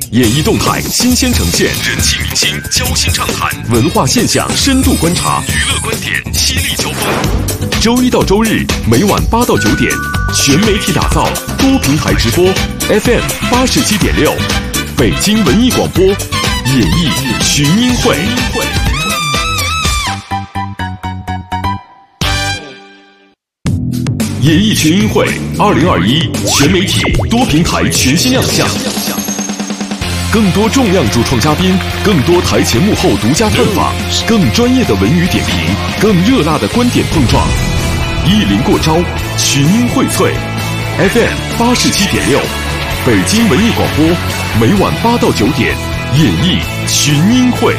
演艺动态新鲜呈现，人气明星交心畅谈，文化现象深度观察，娱乐观点犀利交锋。周一到周日每晚8到9点，全媒体打造，多平台直播 ，FM 87.6，北京文艺广播，演艺群英会。演艺群英会2021全媒体多平台全新亮相，更多重量主创嘉宾，更多台前幕后独家探访，更专业的文娱点评，更热辣的观点碰撞，一临过招，群英荟萃。FM 87.6，北京文艺广播，每晚8到9点，演艺群英会。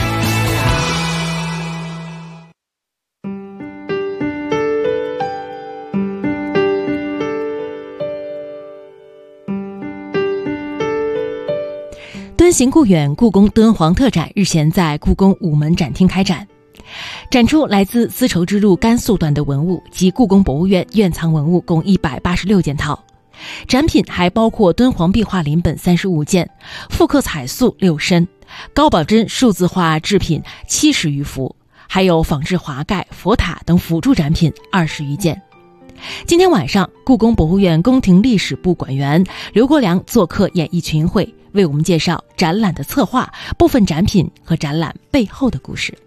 敦行故远故宫敦煌特展日前在故宫午门展厅开展，展出来自丝绸之路甘肃段的文物及故宫博物院院藏文物共186件套。展品还包括敦煌壁画临本35件，复刻彩塑6身，高保真数字化制品70余幅，还有仿制华盖、佛塔等辅助展品20余件。今天晚上，故宫博物院宫廷历史部馆员刘国梁做客演艺群英会，为我们介绍展览的策划、部分展品和展览背后的故事。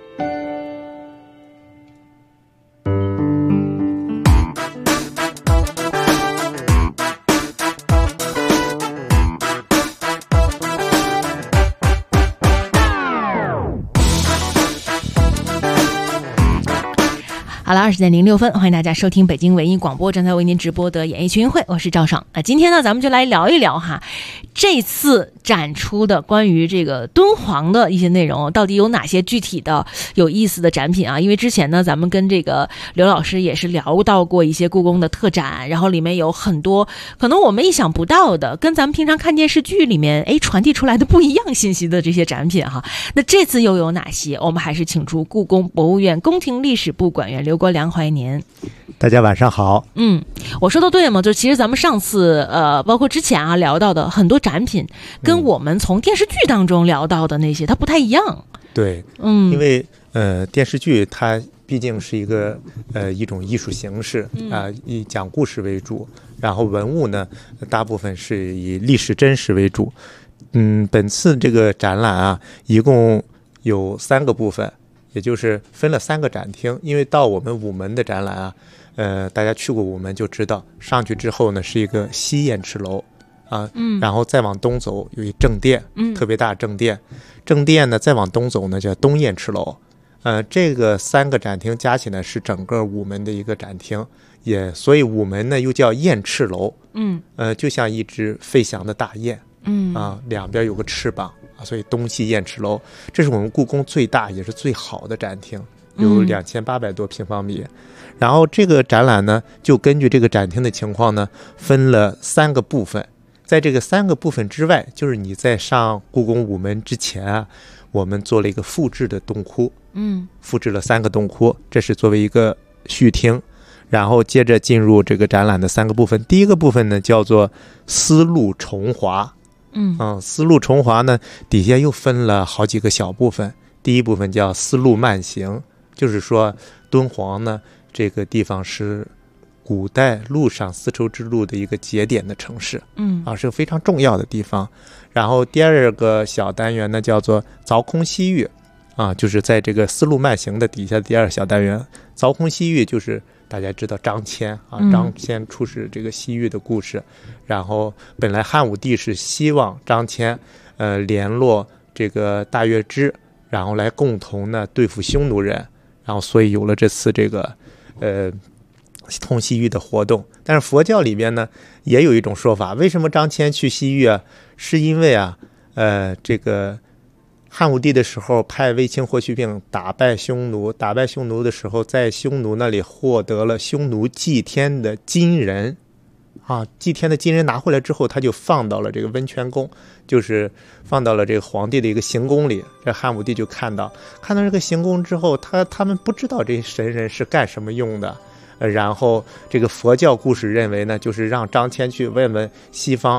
好了，20:06，欢迎大家收听北京文艺广播正在为您直播的演艺群英会，我是赵爽。今天呢，咱们就来聊一聊哈，这次展出的关于这个敦煌的一些内容，到底有哪些具体的有意思的展品啊？因为之前呢，咱们跟这个刘老师也是聊到过一些故宫的特展，然后里面有很多可能我们意想不到的，跟咱们平常看电视剧里面传递出来的不一样信息的这些展品哈。那这次又有哪些？我们还是请出故宫博物院宫廷历史部馆员刘国梁，欢迎您。 大家晚上好。 我说的对吗？就其实咱们上次包括之前聊到的很多展品，跟我们从电视剧当中聊到的那些它不太一样。 对，因为电视剧它毕竟是一种艺术形式以讲故事为主，然后文物呢大部分是以历史真实为主。本次这个展览一共有3个部分，也就是分了3个展厅。因为到我们午门的展览大家去过午门就知道，上去之后呢是一个西燕赤楼然后再往东走有一正殿，特别大正殿。正殿呢再往东走呢叫东燕赤楼。这个3个展厅加起来是整个午门的一个展厅，所以午门呢又叫燕赤楼。就像一只飞翔的大雁。两边有个翅膀，所以东西燕赤楼。这是我们故宫最大也是最好的展厅，有2800多平方米。然后这个展览呢，就根据这个展厅的情况呢，分了3个部分。在这个3个部分之外，就是你在上故宫午门之前我们做了一个复制的洞窟，复制了3个洞窟，这是作为一个序厅。然后接着进入这个展览的3个部分。第一个部分呢叫做丝路重华。丝路重华呢底下又分了好几个小部分。第一部分叫丝路慢行，就是说敦煌呢这个地方是古代陆上丝绸之路的一个节点的城市，是个非常重要的地方。然后第2个小单元呢叫做凿空西域，就是在这个丝路慢行的底下第2小单元。凿空西域就是大家知道张骞张骞出使这个西域的故事。然后本来汉武帝是希望张骞联络这个大月支，然后来共同呢对付匈奴人，然后所以有了这次这个通西域的活动。但是佛教里边呢也有一种说法，为什么张骞去西域是因为这个汉武帝的时候派卫青、霍去病打败匈奴的时候，在匈奴那里获得了匈奴祭天的金人祭天的金人拿回来之后，他就放到了这个温泉宫，就是放到了这个皇帝的一个行宫里。这汉武帝就看到这个行宫之后，他们不知道这神人是干什么用的。然后这个佛教故事认为呢，就是让张骞去问问西方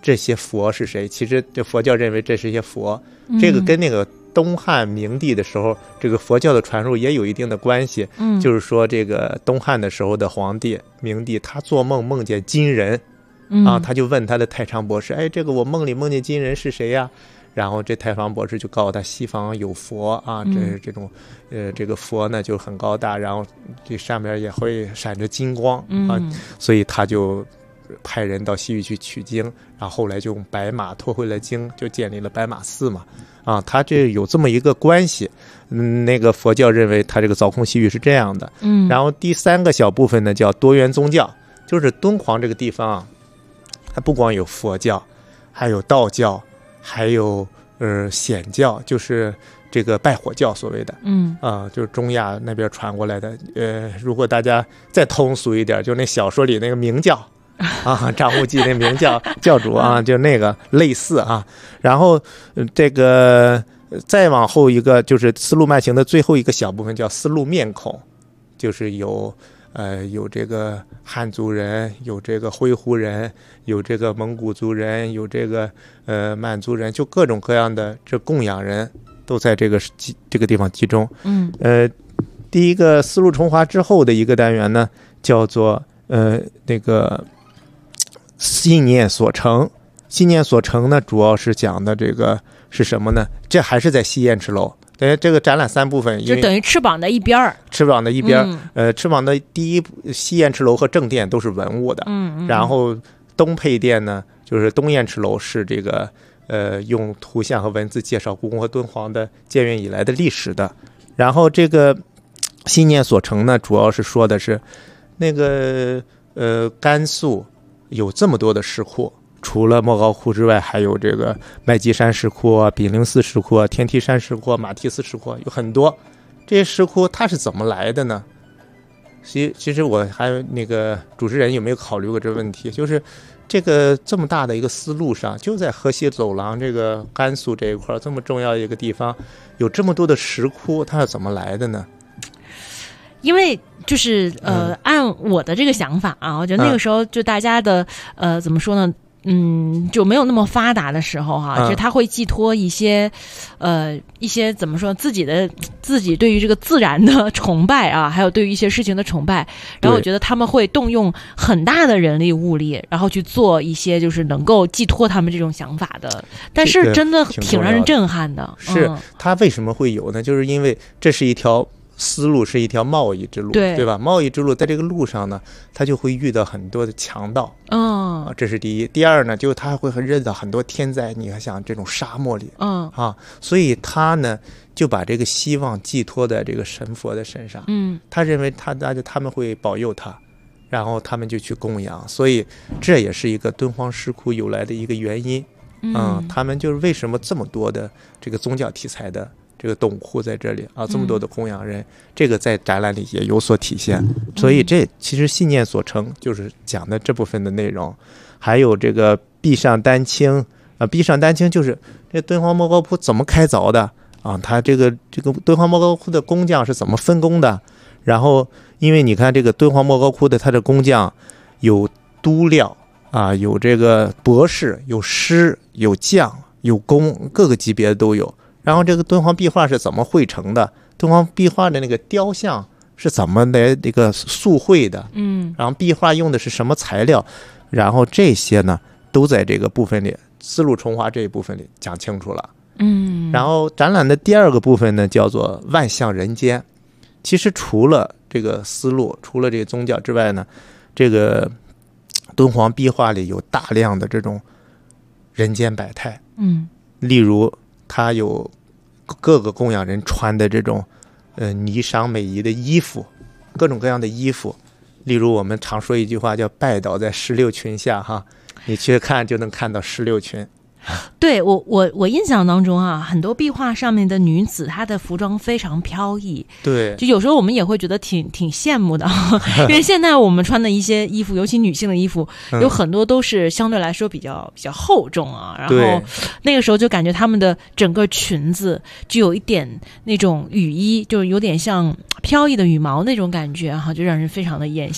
这些佛是谁？其实这佛教认为这是一些佛，这个跟那个东汉明帝的时候这个佛教的传入也有一定的关系。就是说这个东汉的时候的皇帝明帝，他做梦梦见金人啊，他就问他的太常博士，哎，这个我梦里梦见金人是谁呀？然后这太常博士就告诉他，西方有佛啊，这是这种这个佛呢就很高大，然后这上面也会闪着金光啊，所以他就派人到西域去取经，然后后来就用白马拖回了经，就建立了白马寺嘛。啊，他这有这么一个关系。那个佛教认为他这个凿空西域是这样的。然后第三个小部分呢叫多元宗教，就是敦煌这个地方啊，它不光有佛教，还有道教，还有显教，就是这个拜火教所谓的。就是中亚那边传过来的。如果大家再通俗一点，就那小说里那个明教。啊，张无忌那明教教主啊，就那个类似啊。然后这个再往后一个就是丝路慢行的最后一个小部分叫丝路面孔，就是有这个汉族人，有这个灰胡人，有这个蒙古族人，有这个满族人，就各种各样的这供养人都在这个地方集中。第一个丝路重华之后的一个单元呢，叫做那个信念所成。信念所成呢，主要是讲的这个是什么呢？这还是在西燕池楼。这个展览三部分， 就等于翅膀的一边儿。 翅膀的一边，翅膀的第一西燕池楼和正殿都是文物的。然后东配殿呢，就是东燕池楼是这个用图像和文字介绍故宫和敦煌的建院以来的历史的。然后这个信念所成呢，主要是说的是那个甘肃有这么多的石窟，除了莫高窟之外，还有这个麦积山石窟、炳灵寺石窟、天梯山石窟、马蹄寺石窟，有很多。这些石窟它是怎么来的呢？其实我还那个主持人有没有考虑过这个问题？就是这个这么大的一个丝路上，就在河西走廊这个甘肃这一块这么重要的一个地方，有这么多的石窟，它是怎么来的呢？ 因为就是按我的这个想法啊，我觉得那个时候就大家的怎么说呢，就没有那么发达的时候哈，就是他会寄托一些怎么说自己对于这个自然的崇拜啊，还有对于一些事情的崇拜，然后我觉得他们会动用很大的人力物力，然后去做一些就是能够寄托他们这种想法的，但是真的挺让人震撼的。 是他为什么会有呢？就是因为这是一条丝路，是一条贸易之路， 对吧？贸易之路在这个路上呢，他就会遇到很多的强盗。这是第一。第二呢，就是他会遇到很多天灾。你看像这种沙漠里，所以他呢就把这个希望寄托在这个神佛的身上。他认为他们会保佑他，然后他们就去供养。所以这也是一个敦煌石窟由来的一个原因。他们就是为什么这么多的这个宗教题材的这个洞窟在这里啊，这么多的供养人，这个在展览里也有所体现。所以这其实信念所成就是讲的这部分的内容。还有这个壁上丹青壁上丹青就是这敦煌莫高窟怎么开凿的啊？它这个敦煌莫高窟的工匠是怎么分工的？然后因为你看这个敦煌莫高窟的它的工匠有督料啊，有这个博士，有师，有匠，有工，各个级别都有。然后这个敦煌壁画是怎么绘成的？敦煌壁画的那个雕像是怎么的这个塑绘的？然后壁画用的是什么材料？然后这些呢，都在这个部分里，丝路重华这一部分里讲清楚了。然后展览的第二个部分呢，叫做万象人间。其实除了这个丝路，除了这个宗教之外呢，这个敦煌壁画里有大量的这种人间百态。例如它有各个供养人穿的这种霓裳美仪的衣服，各种各样的衣服。例如我们常说一句话叫拜倒在石榴裙下哈，你去看就能看到石榴裙。 对，我印象当中啊，很多壁画上面的女子她的服装非常飘逸。 对， 就有时候我们也会觉得挺羡慕的因为现在我们穿的一些衣服，尤其女性的衣服有很多都是相对来说比较厚重啊，然后那个时候就感觉她们的整个裙子就有一点那种羽衣，就有点像飘逸的羽毛那种感觉哈，就让人非常的艳羡。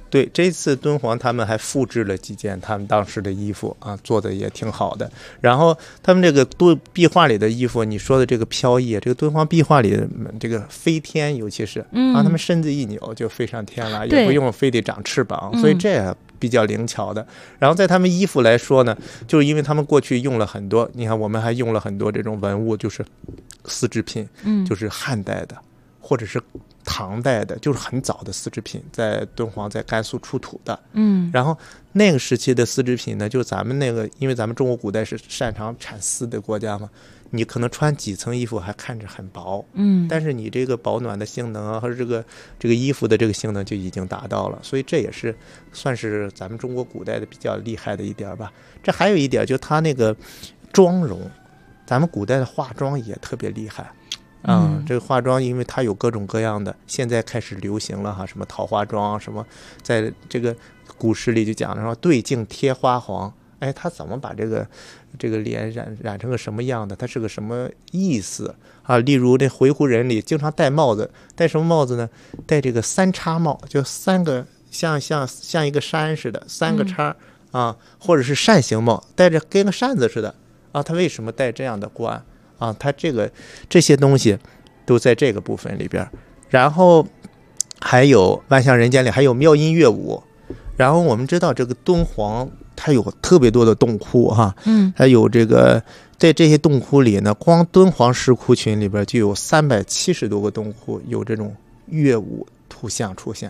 对，这次敦煌他们还复制了几件他们当时的衣服啊，做的也挺好的。然后他们这个壁画里的衣服，你说的这个飘逸，这个敦煌壁画里这个飞天，尤其是他们身子一扭就飞上天了，也不用非得长翅膀，所以这也比较灵巧的。然后在他们衣服来说呢，就是因为他们过去用了很多，你看我们还用了很多这种文物，就是丝织品，就是汉代的或者是唐代的，就是很早的丝织品，在敦煌在甘肃出土的。然后那个时期的丝织品呢，就咱们那个，因为咱们中国古代是擅长产丝的国家嘛，你可能穿几层衣服还看着很薄，但是你这个保暖的性能啊，和这个衣服的这个性能就已经达到了，所以这也是算是咱们中国古代的比较厉害的一点吧。这还有一点，就它那个妆容，咱们古代的化妆也特别厉害。这个化妆因为它有各种各样的，现在开始流行了哈，什么桃花妆，什么在这个古诗里就讲了说对镜贴花黄，哎，他怎么把这个脸染成个什么样的，它是个什么意思啊？例如那回鹘人里经常戴帽子，戴什么帽子呢？戴这个三叉帽，就三个像一个山似的三个叉啊，或者是扇形帽，戴着跟个扇子似的啊。他为什么戴这样的冠啊？他这些东西都在这个部分里边。然后还有万象人间里还有妙音乐舞。然后我们知道这个敦煌它有特别多的洞窟哈，它有这个在这些洞窟里呢，光敦煌石窟群里边就有370多个洞窟有这种乐舞图像出现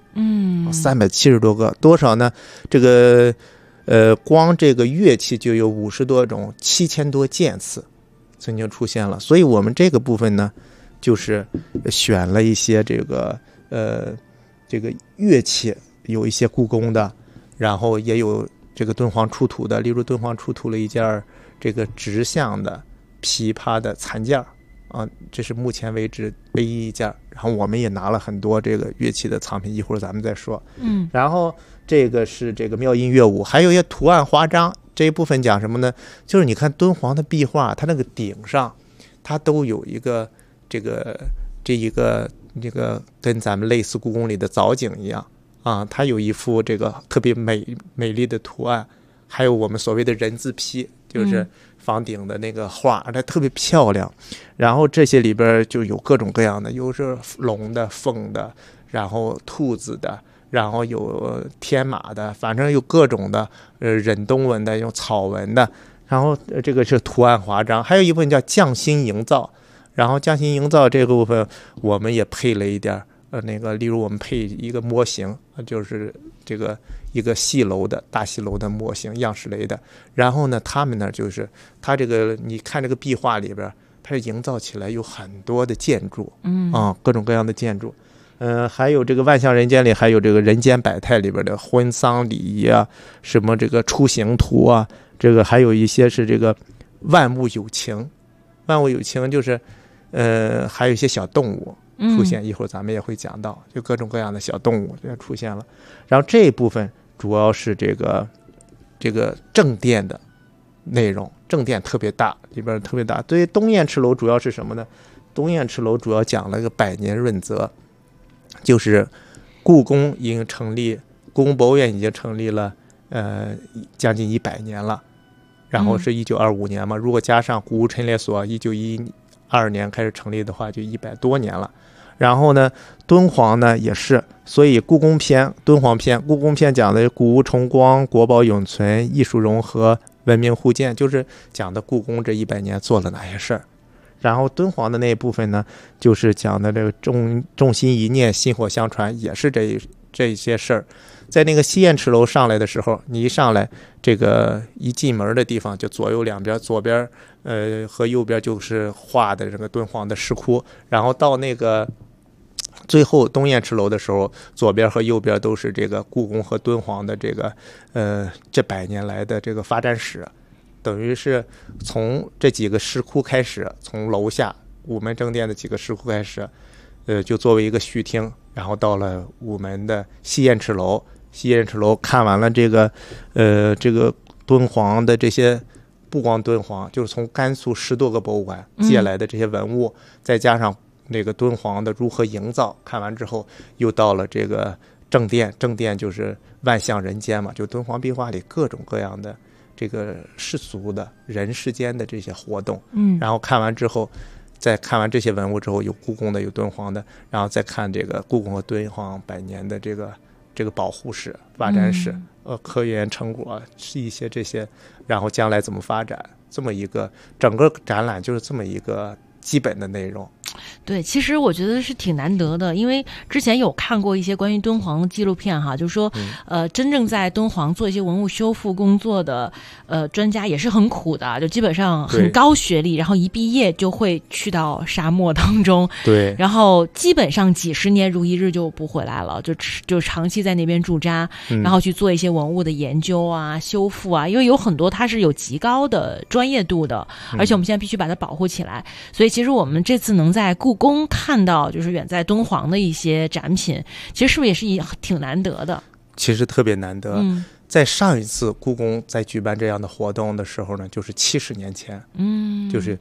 ，370多个，多少呢？这个光这个乐器就有50多种，7000多件次曾经出现了。所以我们这个部分呢，就是选了一些这个乐器，有一些故宫的，然后也有这个敦煌出土的，例如敦煌出土了一件这个直向的琵琶的残件啊，这是目前为止唯一一件。然后我们也拿了很多这个乐器的藏品，一会儿咱们再说。然后这个是这个妙音乐舞，还有一些图案花章。这一部分讲什么呢？就是你看敦煌的壁画，它那个顶上它都有一个这个跟咱们类似故宫里的藻井一样啊，它有一幅这个特别美丽的图案，还有我们所谓的人字批，就是房顶的那个画，它特别漂亮。然后这些里边就有各种各样的，有是龙的、凤的，然后兔子的，然后有天马的，反正有各种的，忍冬纹的，有草纹的。然后这个是图案华章，还有一部分叫匠心营造。然后匠心营造这个部分，我们也配了一点例如我们配一个模型，就是这个一个大戏楼的模型样式类的。然后呢，他们呢就是他这个你看这个壁画里边，它是营造起来有很多的建筑，各种各样的建筑。还有这个万象人间里还有这个人间百态里边的婚丧礼仪啊，什么这个出行图啊，这个还有一些是这个万物有情。万物有情就是还有一些小动物出现，一会儿咱们也会讲到，就各种各样的小动物就出现了。然后这一部分主要是这个正殿的内容，正殿特别大，里边特别大。对于东燕赤楼主要是什么呢？东燕赤楼主要讲了一个百年润泽，就是故宫已经成立，故宫博物院已经成立了将近100年了。然后是1925年嘛，如果加上古物陈列所1912年开始成立的话，就100多年了。然后呢，敦煌呢也是，所以故宫篇、敦煌篇，故宫篇讲的古物重光、国宝永存、艺术融合、文明互鉴，就是讲的故宫这100年做了哪些事儿。然后敦煌的那一部分呢，就是讲的这个众心一念、薪火相传，也是这些事儿。在那个西燕赤楼上来的时候，你一上来，这个一进门的地方就左右两边，左边和右边就是画的这个敦煌的石窟，然后到那个最后东燕赤楼的时候，左边和右边都是这个故宫和敦煌的这个这100年来的这个发展史，等于是从这几个石窟开始，从楼下午门正殿的几个石窟开始，就作为一个序厅，然后到了午门的西燕赤楼。西燕赤楼看完了这个敦煌的这些，不光敦煌，就是从甘肃10多个博物馆借来的这些文物，再加上那个敦煌的如何营造，看完之后又到了这个正殿就是万象人间嘛，就敦煌壁画里各种各样的这个世俗的人世间的这些活动。然后看完之后，再看完这些文物之后，有故宫的，有敦煌的，然后再看这个故宫和敦煌100年的这个保护史、发展史，科研成果是一些这些，然后将来怎么发展，这么一个整个展览就是这么一个基本的内容。 对，其实我觉得是挺难得的，因为之前有看过一些关于敦煌的纪录片哈，就是说，真正在敦煌做一些文物修复工作的专家也是很苦的，就基本上很高学历，然后一毕业就会去到沙漠当中， 对， 然后基本上几十年如一日就不回来了，就长期在那边驻扎，然后去做一些文物的研究啊、修复啊，因为有很多它是有极高的专业度的，而且我们现在必须把它保护起来，所以其实我们这次能在故宫看到就是远在敦煌的一些展品，其实是不是也是挺难得的？ 其实特别难得。在上一次故宫在举办这样的活动的时候呢，就是70年前，就是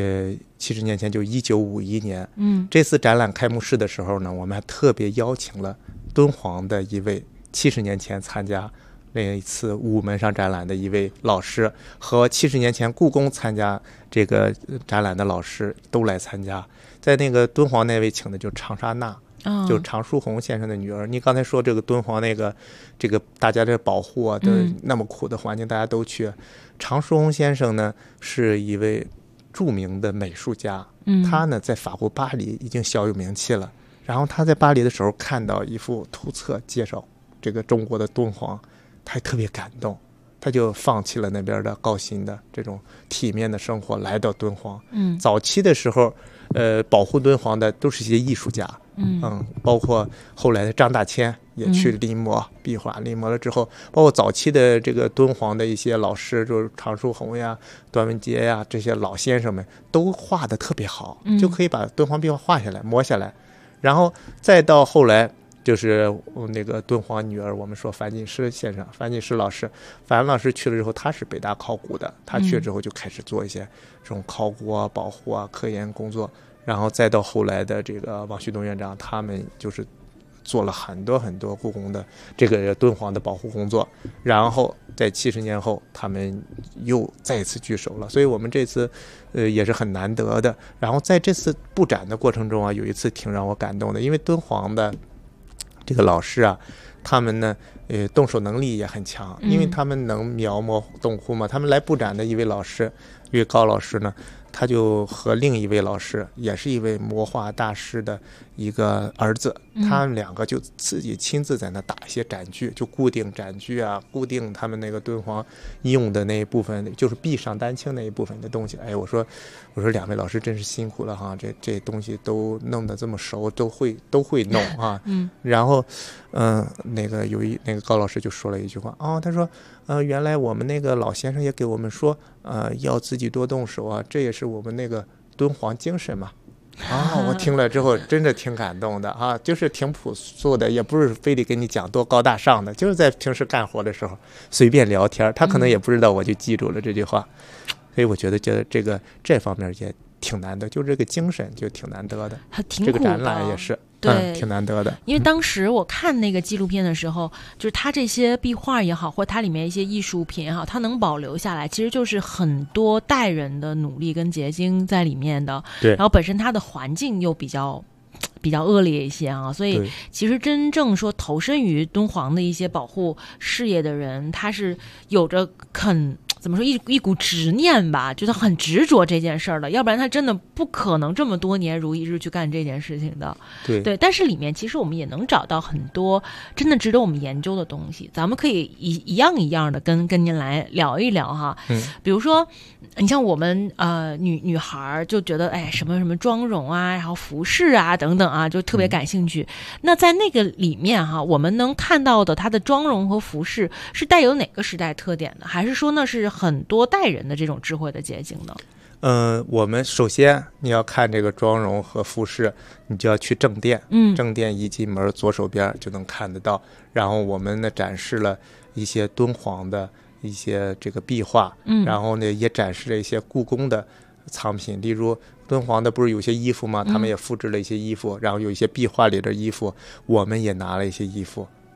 70年前就1951年。这次展览开幕式的时候呢，我们还特别邀请了敦煌的一位70年前参加那一次午门上展览的一位老师，和70年前故宫参加这个展览的老师都来参加。在那个敦煌那位请的就是长沙娜，就常书鸿先生的女儿。你刚才说这个敦煌这个大家的保护啊，都那么苦的环境，大家都去。常书鸿先生呢是一位著名的美术家，他呢在法国巴黎已经小有名气了。然后他在巴黎的时候看到一幅图册介绍这个中国的敦煌，他特别感动，他就放弃了那边的高薪的这种体面的生活，来到敦煌。早期的时候保护敦煌的都是一些艺术家，包括后来的张大千也去临摹壁画，临摹了之后，包括早期的这个敦煌的一些老师，就是常书鸿呀、段文杰呀，这些老先生们都画得特别好，就可以把敦煌壁画画下来、摹下来。然后再到后来，就是那个敦煌女儿，我们说樊锦诗先生、樊锦诗老师，樊老师去了之后，他是北大考古的，他去了之后就开始做一些这种考古啊、保护啊、科研工作。然后再到后来的这个王旭东院长，他们就是做了很多很多故宫的这个敦煌的保护工作。然后在70年后，他们又再一次聚首了。所以我们这次也是很难得的。然后在这次布展的过程中啊，有一次挺让我感动的，因为敦煌的这个老师啊，他们呢动手能力也很强，因为他们能描摹洞窟嘛。他们来布展的一位老师，一位高老师呢，他就和另一位老师，也是一位魔画大师的一个儿子，他们两个就自己亲自在那打一些展具，就固定展具啊，固定他们那个敦煌用的那一部分，就是壁上丹青那一部分的东西。哎，我说两位老师真是辛苦了哈，这东西都弄得这么熟，都会弄啊。然后那个那个高老师就说了一句话他说原来我们那个老先生也给我们说要自己多动手啊，这也是我们那个敦煌精神嘛。我听了之后真的挺感动的啊，就是挺朴素的，也不是非得跟你讲多高大上的，就是在平时干活的时候随便聊天，他可能也不知道我就记住了这句话。所以我觉得这方面也挺难得，就这个精神就挺难得的， 挺苦的。 这个展览也是对， 挺难得的。 因为当时我看那个纪录片的时候，就是它这些壁画也好，或它里面一些艺术品也好，它能保留下来，其实就是很多代人的努力跟结晶在里面的。 对， 然后本身它的环境又比较恶劣一些啊，所以其实真正说投身于敦煌的一些保护事业的人，他是有着怎么说一股执念吧，觉得很执着这件事儿的，要不然他真的不可能这么多年如一日去干这件事情的。对，但是里面其实我们也能找到很多真的值得我们研究的东西，咱们可以一样一样的跟您来聊一聊哈。比如说你像我们女孩就觉得什么什么妆容啊，然后服饰啊等等啊，就特别感兴趣。那在那个里面哈，我们能看到的它的妆容和服饰是带有哪个时代特点的，还是说那是很多代人的这种智慧的结晶呢？ 我们首先你要看这个妆容和服饰，你就要去正殿。正殿一进门左手边就能看得到。然后我们呢展示了一些敦煌的一些这个壁画，然后呢也展示了一些故宫的藏品，例如敦煌的不是有些衣服吗？他们也复制了一些衣服，然后有一些壁画里的衣服，我们也拿了一些衣服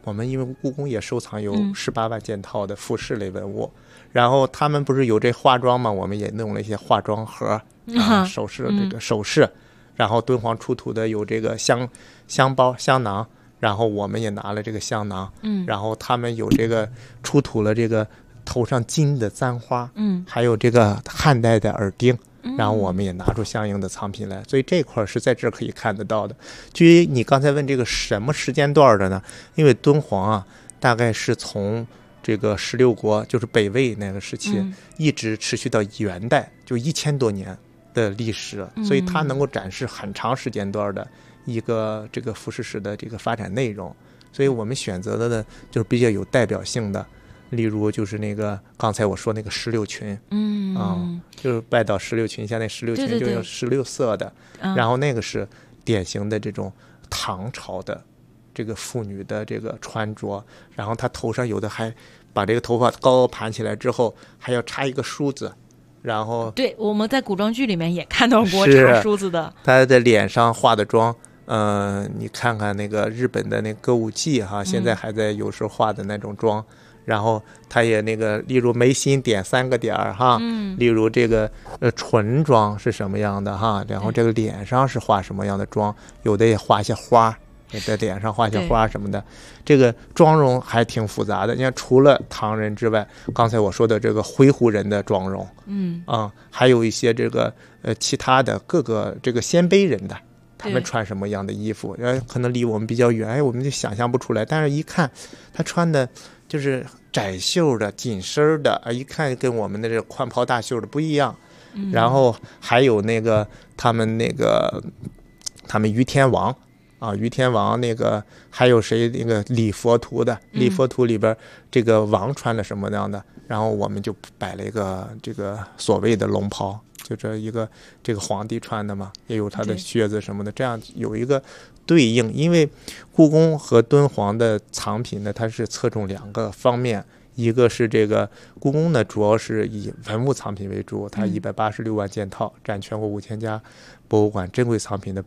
我们因为故宫也收藏有18万件套的服饰类文物，然后他们不是有这化妆吗？我们也弄了一些化妆盒首饰这个首饰，然后敦煌出土的有这个香包香囊，然后我们也拿了这个香囊，然后他们有这个出土了这个头上金的簪花，还有这个汉代的耳钉，然后我们也拿出相应的藏品来，所以这块是在这儿可以看得到的。至于你刚才问这个什么时间段的呢？因为敦煌啊，大概是从这个16国，就是北魏那个时期，一直持续到元代，就1000多年的历史，所以它能够展示很长时间段的一个这个服饰史的这个发展内容。所以我们选择的呢，就是比较有代表性的。例如就是那个刚才我说那个16群，就是拜倒16群，像那16群就有16色的，然后那个是典型的这种唐朝的这个妇女的这个穿着，然后她头上有的还把这个头发高高盘起来之后还要插一个梳子，然后对，我们在古装剧里面也看到过插梳子的， 她的脸上化的妆。你看看那个日本的那歌舞伎哈，现在还在有时候化的那种妆，然后他也那个，例如眉心点3个点哈，例如这个唇妆是什么样的哈，然后这个脸上是画什么样的妆，有的也画一些花，也在脸上画一些花什么的，这个妆容还挺复杂的。你看，除了唐人之外，刚才我说的这个灰胡人的妆容，还有一些这个其他的各个这个鲜卑人的。他们穿什么样的衣服？可能离我们比较远，我们就想象不出来。但是一看，他穿的就是窄袖的、紧身的，一看跟我们的这宽袍大袖的不一样。然后还有那个他们于天王啊，于天王那个还有谁那个礼佛图的，礼佛图里边这个王穿了什么样的？然后我们就摆了一个这个所谓的龙袍。就这一个这个皇帝穿的嘛，也有他的靴子什么的，这样有一个对应。因为故宫和敦煌的藏品呢，它是侧重2个方面，一个是这个故宫呢，主要是以文物藏品为主，它186万件套，占全国5000家博物馆珍贵藏品的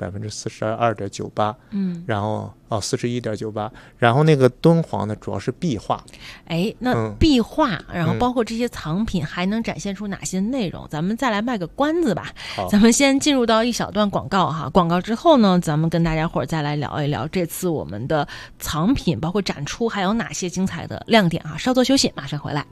42.98%，然后41.98%，然后那个敦煌呢，主要是壁画。 那壁画，然后包括这些藏品还能展现出哪些内容？咱们再来卖个关子吧。咱们先进入到一小段广告哈，广告之后呢，咱们跟大家伙儿再来聊一聊这次我们的藏品，包括展出还有哪些精彩的亮点啊。稍作休息，马上回来。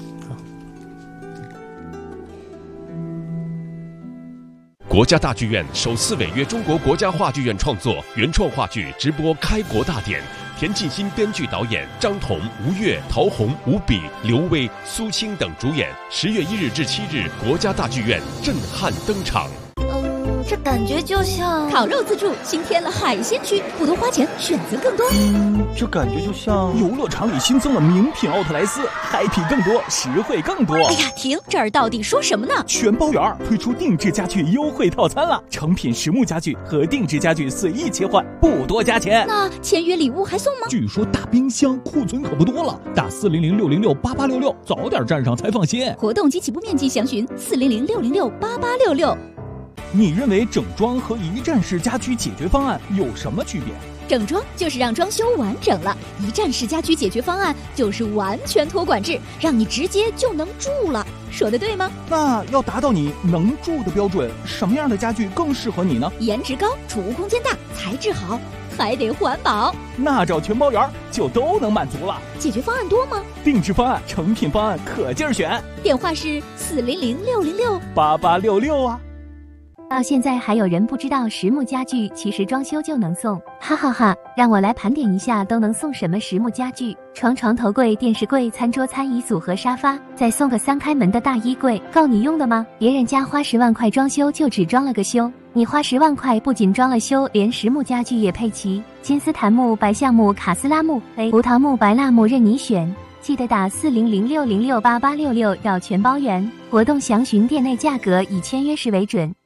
国家大剧院首次违约中国国家话剧院创作原创话剧直播开国大典，田沁鑫编剧导演，张彤、吴越、陶虹、吴比、刘薇、苏青等主演。10月1日至7日，国家大剧院震撼登场。 这感觉就像烤肉自助新添了海鲜区，不多花钱，选择更多。 这感觉就像游乐场里新增了名品奥特莱斯，happy更多，实惠更多。 哎呀，停！这儿到底说什么呢？ 全包圆推出定制家具优惠套餐了，成品实木家具和定制家具随意切换，不多加钱。 那签约礼物还送吗？ 据说大冰箱库存可不多了，打400-606-8866，早点站上才放心。 活动及起步面积详询400-606-8866。 你认为整装和一站式家居解决方案有什么区别？ 整装就是让装修完整了，一站式家居解决方案就是完全托管制，让你直接就能住了。说的对吗？ 那要达到你能住的标准，什么样的家具更适合你呢？ 颜值高，储物空间大，材质好，还得环保。 那找全包圆就都能满足了。 解决方案多吗？ 定制方案、成品方案可劲儿选。 电话是 400-606-8866啊。 到现在还有人不知道实木家具其实装修就能送，哈哈哈！让我来盘点一下都能送什么实木家具：床、头柜、电视柜、餐桌、餐椅组合、沙发，再送个3开门的大衣柜，够你用的吗？别人家花10万块装修就只装了个修，你花10万块不仅装了修，连实木家具也配齐，金丝檀木、白橡木、卡斯拉木、胡桃木、白蜡木任你选。记得打400-606-8866，绕全包圆。活动详询店内价格，以签约时为准。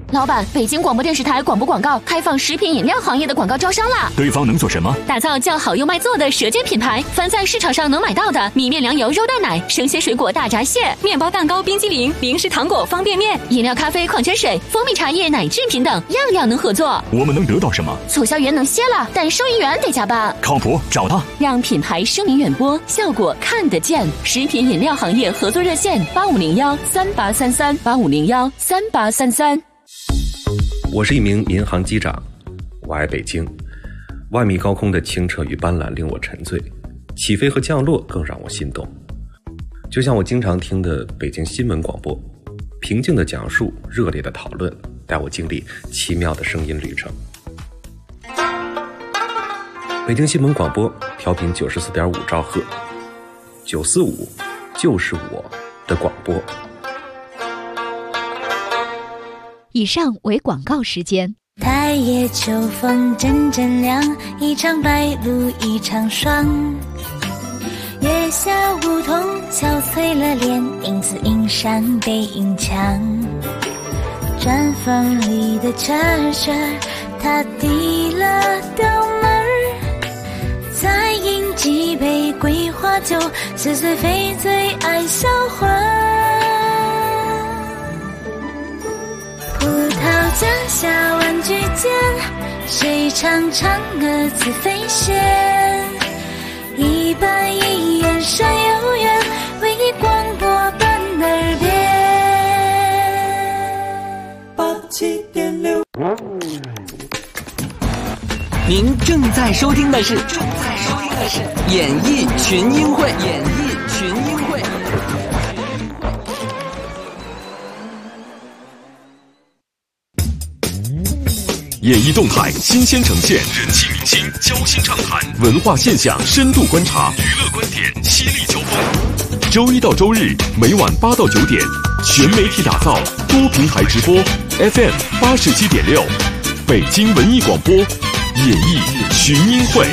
老板，北京广播电视台广播广告开放食品饮料行业的广告招商啦！ 对方能做什么？ 打造叫好又卖座的舌尖品牌，凡在市场上能买到的米面粮油肉蛋奶、生鲜水果大闸蟹、面包蛋糕、冰激凌、零食糖果、方便面、饮料咖啡、矿泉水、蜂蜜茶叶、奶制品等，样样能合作。 我们能得到什么？ 促销员能歇了，但收银员得加班。 靠谱，找他， 让品牌声名远播，效果看得见。食品饮料行业合作热线：8501-3833，8501-3833。 我是一名民航机长，我爱北京。万米高空的清澈与斑斓令我沉醉，起飞和降落更让我心动。就像我经常听的北京新闻广播，平静的讲述，热烈的讨论，带我经历奇妙的声音旅程。北京新闻广播调频94.5兆赫，945就是我的广播。 以上为广告时间。 太夜秋风阵阵凉，一场白露一场霜。月下梧桐憔悴了脸，影子映上背影墙。毡房里的车车，他递了刀门儿，再饮几杯桂花酒，似是非最爱笑话。葡萄架下玩具间，谁唱嫦娥自飞仙？一板一眼山有缘，唯一广播伴耳边。87.6。 您正在收听的是演艺群英会。 演艺动态新鲜呈现，人气明星交心畅谈，文化现象深度观察，娱乐观点犀利交锋。周一到周日每晚8到9点，全媒体打造，多平台直播 ，FM 87.6，北京文艺广播，演艺群英会。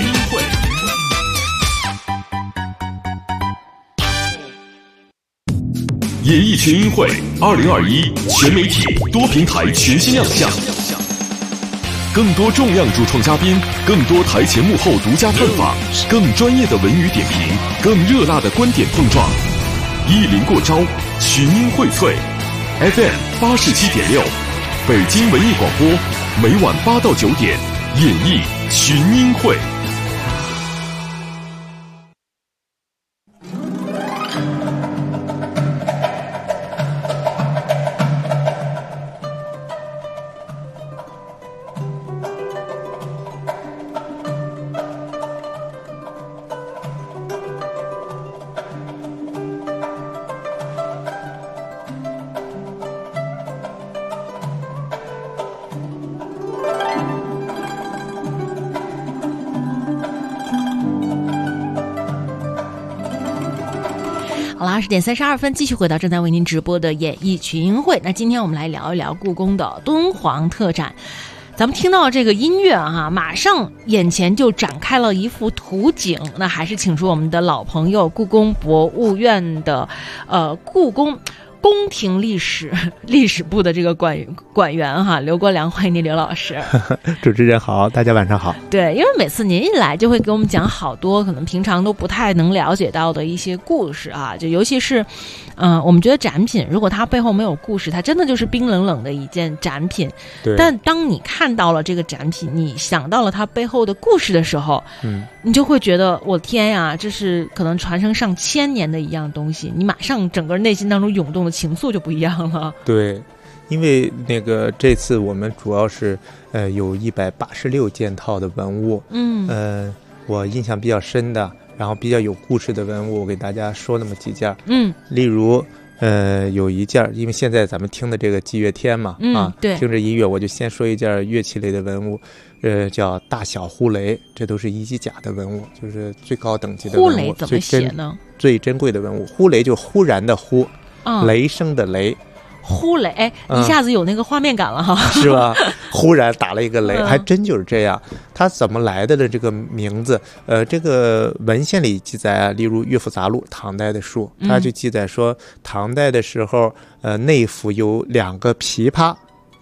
演艺群英会2021全媒体多平台全新亮相。更多重量主创嘉宾，更多台前幕后独家探访，更专业的文娱点评，更热辣的观点碰撞，一临过招，群英荟萃。FM 87.6，北京文艺广播，每晚8到9点，演艺群英会。 好了，20:32，继续回到正在为您直播的演艺群英会。那今天我们来聊一聊故宫的敦煌特展。咱们听到这个音乐啊，马上眼前就展开了一幅图景。那还是请出我们的老朋友，故宫博物院的故宫宫廷历史部的这个馆员哈，刘国梁，欢迎您，刘老师。 主持人好，大家晚上好。 对，因为每次您一来就会给我们讲好多可能平常都不太能了解到的一些故事啊，就尤其是我们觉得展品如果它背后没有故事，它真的就是冰冷冷的一件展品。 对。 但当你看到了这个展品，你想到了它背后的故事的时候，你就会觉得我天呀，这是可能传承上千年的一样东西，你马上整个内心当中涌动的情愫就不一样了。 对，因为这次我们主要是有186件套的文物，我印象比较深的，然后比较有故事的文物，我给大家说那么几件。例如有一件，因为现在咱们听的这个祭乐天嘛， 对， 听着音乐，我就先说一件乐器类的文物，叫大小呼雷，这都是1级甲的文物，就是最高等级的文物。 呼雷怎么写呢？ 最珍贵的文物，呼雷就忽然的忽，雷声的雷。 呼雷，一下子有那个画面感了哈， 是吧？忽然打了一个雷，还真就是这样。它怎么来的这个名字？这个文献里记载啊，例如《乐府杂录》唐代的书，它就记载说，唐代的时候，内府有2个琵琶，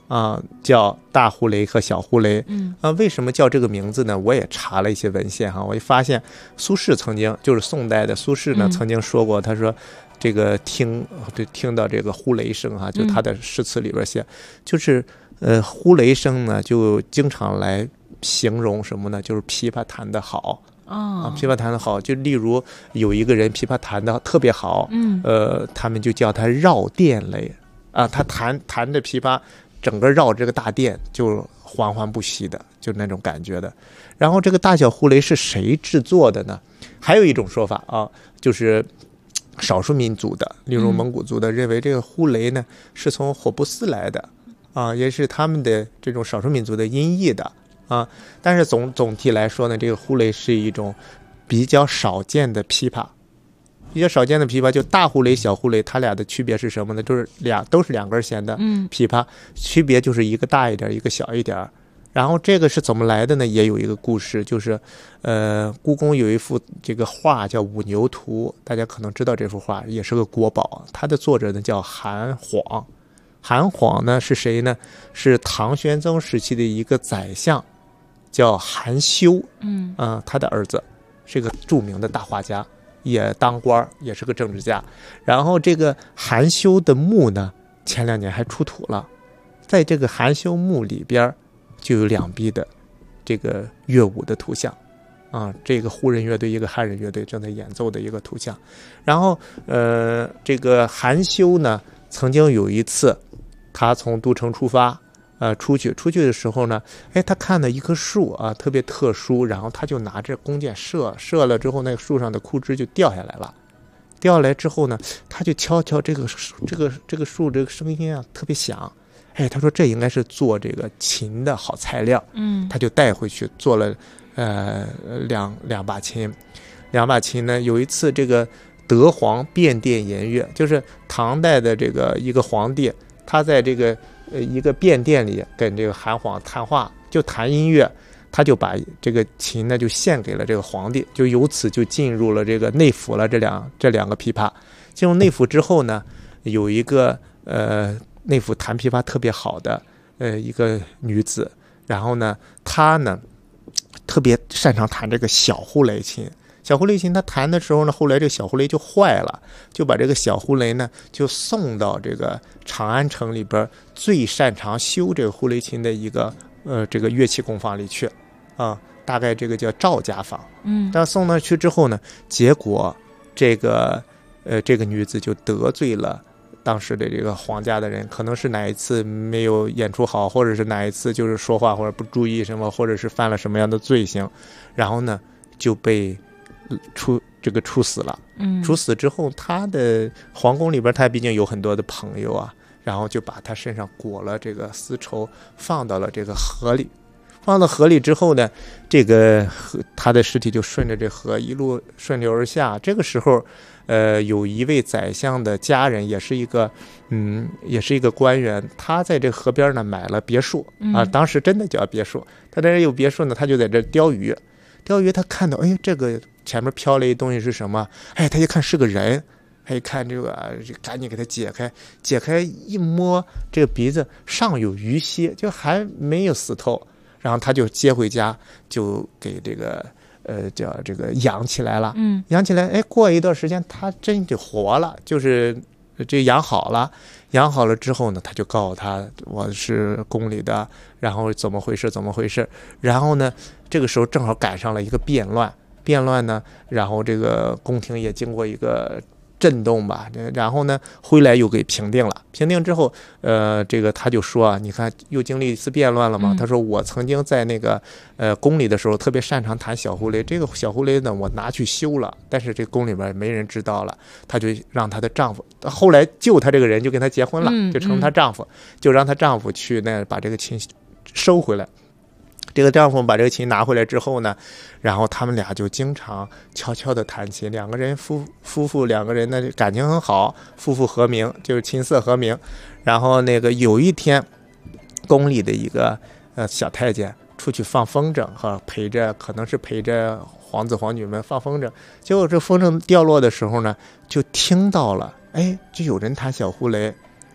叫大呼雷和小呼雷。为什么叫这个名字呢？我也查了一些文献哈，我就发现苏轼曾经，就是宋代的苏轼呢，曾经说过，他说这个听到这个呼雷声哈，就他的诗词里边写，就是呼雷声呢，就经常来形容什么呢？就是琵琶弹得好。琵琶弹得好，就例如有一个人琵琶弹得特别好，他们就叫他绕殿雷啊，他弹着琵琶，整个绕这个大殿就缓缓不息的，就那种感觉的。然后这个大小呼雷是谁制作的呢？还有一种说法啊，就是少数民族的，例如蒙古族的，认为这个呼雷呢是从火布斯来的啊，也是他们的这种少数民族的音译的。但是总体来说呢，这个呼雷是一种比较少见的琵琶，就大呼雷、小呼雷，它俩的区别是什么呢？就是都是2根弦的琵琶，区别就是一个大一点，一个小一点。然后这个是怎么来的呢？也有一个故事，就是故宫有一幅这个画叫《五牛图》，大家可能知道这幅画，也是个国宝。它的作者呢叫韩晃，韩晃呢是谁呢？是唐玄宗时期的一个宰相。叫韩休，他的儿子是个著名的大画家，也当官，也是个政治家。然后这个韩休的墓呢，前2年还出土了，在这个韩休墓里边就有2臂的这个乐舞的图像，这个胡人乐队一个汉人乐队正在演奏的一个图像。然后这个韩休呢，曾经有一次，他从都城出发。出去的时候呢，他看到一棵树啊，特别特殊，然后他就拿着弓箭射了之后，那个树上的枯枝就掉下来了。掉下来之后呢，他就敲这个树，这个声音啊特别响。他说这应该是做这个琴的好材料。他就带回去做了两把琴。2把琴呢，有一次这个德皇变殿言乐，就是唐代的这个一个皇帝，他在这个一个便殿里跟这个韩晃谈话，就谈音乐，他就把这个琴呢就献给了这个皇帝，就由此就进入了这个内府了。这两个琵琶进入内府之后呢，有一个内府弹琵琶特别好的一个女子，然后呢她呢特别擅长弹这个小呼雷琴。小呼雷琴他弹的时候呢，后来这个小呼雷就坏了，就把这个小呼雷呢就送到这个长安城里边最擅长修这个呼雷琴的一个这个乐器工坊里去大概这个叫赵家坊。但送到去之后呢，结果这个女子就得罪了当时的这个皇家的人，可能是哪一次没有演出好，或者是哪一次就是说话或者不注意什么，或者是犯了什么样的罪行，然后呢就被处死了。处死之后，他的皇宫里边他毕竟有很多的朋友啊，然后就把他身上裹了这个丝绸，放到了这个河里。放到河里之后呢，这个他的尸体就顺着这河一路顺流而下。这个时候有一位宰相的家人，也是一个官员，他在这河边呢买了别墅当时真的叫别墅。他在这有别墅呢，他就在这钓鱼。他看到这个前面飘了一东西是什么？他一看是个人，一看这个赶紧给他解开一摸，这个鼻子上有淤血，就还没有死透。然后他就接回家，就给这个叫这个养起来了。养起来，过一段时间他真就活了，就是这养好了之后呢，他就告诉他我是宫里的，然后怎么回事。然后呢，这个时候正好赶上了一个变乱呢，然后这个宫廷也经过一个震动吧，然后呢回来又给平定了。平定之后这个他就说你看又经历一次变乱了嘛。他说我曾经在那个宫里的时候特别擅长弹小呼雷，这个小呼雷呢我拿去修了，但是这宫里边没人知道了。他就让他的丈夫，后来救他这个人就跟他结婚了，就成他丈夫，就让他丈夫去那把这个琴收回来。这个丈夫把这个琴拿回来之后呢，然后他们俩就经常悄悄的弹琴，两个人夫妇两个人呢感情很好，夫妇和鸣，就是琴瑟和鸣。然后那个有一天，宫里的一个小太监出去放风筝可能是陪着皇子皇女们放风筝，结果这风筝掉落的时候呢，就听到了就有人弹小呼雷，